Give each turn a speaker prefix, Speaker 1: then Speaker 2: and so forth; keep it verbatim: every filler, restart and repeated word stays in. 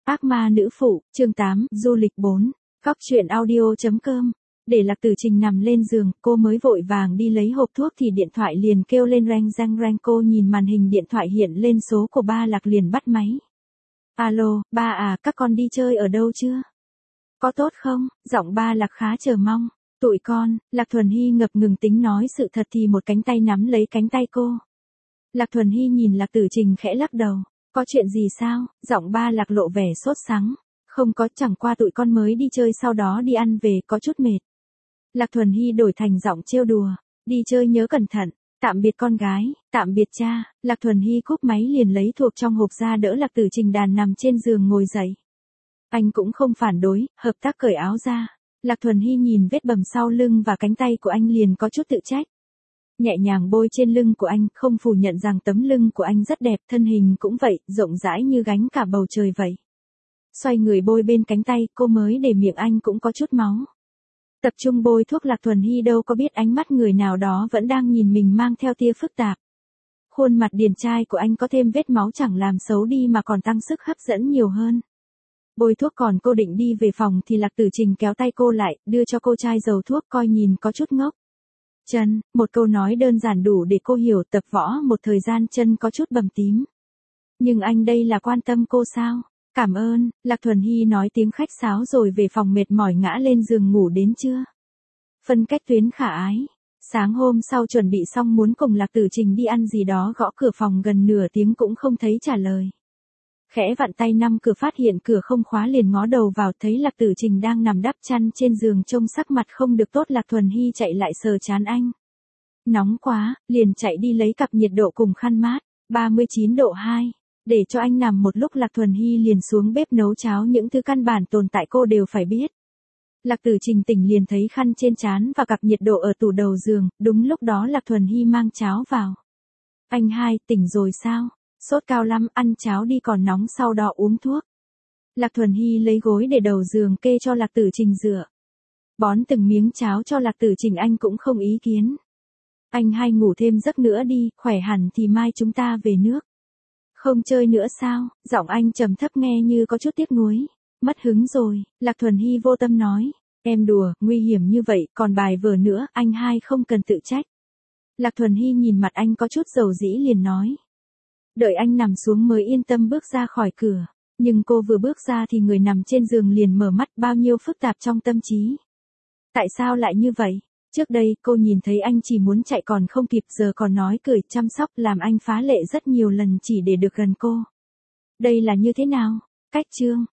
Speaker 1: Ác ma nữ phụ, chương tám, du lịch bốn. Góc truyện audio.com. Để Lạc Tử Trình nằm lên giường, cô mới vội vàng đi lấy hộp thuốc thì điện thoại liền kêu lên reng reng reng. Cô nhìn màn hình điện thoại hiện lên số của ba Lạc liền bắt máy. Alo, ba à, các con đi chơi ở đâu chưa? Có tốt không? Giọng ba Lạc khá chờ mong. Tụi con, Lạc Thuần Hy ngập ngừng tính nói sự thật thì một cánh tay nắm lấy cánh tay cô. Lạc Thuần Hy nhìn Lạc Tử Trình khẽ lắc đầu. Có chuyện gì sao? Giọng ba Lạc lộ vẻ sốt sắng. Không có, chẳng qua tụi con mới đi chơi sau đó đi ăn về có chút mệt. Lạc Thuần Hy đổi thành giọng trêu đùa. Đi chơi nhớ cẩn thận. Tạm biệt con gái, tạm biệt cha. Lạc Thuần Hy cúp máy liền lấy thuộc trong hộp ra đỡ Lạc Tử Trình đàn nằm trên giường ngồi dậy. Anh cũng không phản đối, hợp tác cởi áo ra. Lạc Thuần Hy nhìn vết bầm sau lưng và cánh tay của anh liền có chút tự trách. Nhẹ nhàng bôi trên lưng của anh, không phủ nhận rằng tấm lưng của anh rất đẹp, thân hình cũng vậy, rộng rãi như gánh cả bầu trời vậy. Xoay người bôi bên cánh tay, cô mới để miệng anh cũng có chút máu. Tập trung bôi thuốc, Lạc Thuần Hy đâu có biết ánh mắt người nào đó vẫn đang nhìn mình mang theo tia phức tạp. Khuôn mặt điển trai của anh có thêm vết máu chẳng làm xấu đi mà còn tăng sức hấp dẫn nhiều hơn. Bôi thuốc còn cô định đi về phòng thì Lạc Tử Trình kéo tay cô lại, đưa cho cô chai dầu thuốc coi nhìn có chút ngốc. Chân, một câu nói đơn giản đủ để cô hiểu, tập võ một thời gian chân có chút bầm tím. Nhưng anh đây là quan tâm cô sao? Cảm ơn, Lạc Thuần Hy nói tiếng khách sáo rồi về phòng mệt mỏi ngã lên giường ngủ đến trưa. Phân cách tuyến khả ái. Sáng hôm sau chuẩn bị xong muốn cùng Lạc Tử Trình đi ăn gì đó, gõ cửa phòng gần nửa tiếng cũng không thấy trả lời. Khẽ vặn tay năm cửa phát hiện cửa không khóa liền ngó đầu vào, thấy Lạc Tử Trình đang nằm đắp chăn trên giường trông sắc mặt không được tốt. Lạc Thuần Hy chạy lại sờ trán anh. Nóng quá, liền chạy đi lấy cặp nhiệt độ cùng khăn mát, ba mươi chín độ hai. Để cho anh nằm một lúc, Lạc Thuần Hy liền xuống bếp nấu cháo, những thứ căn bản tồn tại cô đều phải biết. Lạc Tử Trình tỉnh liền thấy khăn trên trán và cặp nhiệt độ ở tủ đầu giường, đúng lúc đó Lạc Thuần Hy mang cháo vào. Anh hai, tỉnh rồi sao? Sốt cao lắm, ăn cháo đi còn nóng sau đó uống thuốc. Lạc Thuần Hy lấy gối để đầu giường kê cho Lạc Tử Trình dựa. Bón từng miếng cháo cho Lạc Tử Trình anh cũng không ý kiến. Anh hai ngủ thêm giấc nữa đi, khỏe hẳn thì mai chúng ta về nước. Không chơi nữa sao? Giọng anh trầm thấp nghe như có chút tiếc nuối. Mất hứng rồi, Lạc Thuần Hy vô tâm nói. Em đùa, nguy hiểm như vậy, còn bài vở nữa, anh hai không cần tự trách. Lạc Thuần Hy nhìn mặt anh có chút dầu dĩ liền nói. Đợi anh nằm xuống mới yên tâm bước ra khỏi cửa. Nhưng cô vừa bước ra thì người nằm trên giường liền mở mắt, bao nhiêu phức tạp trong tâm trí. Tại sao lại như vậy? Trước đây cô nhìn thấy anh chỉ muốn chạy còn không kịp, giờ còn nói cười chăm sóc làm anh phá lệ rất nhiều lần chỉ để được gần cô. Đây là như thế nào? Cách chương.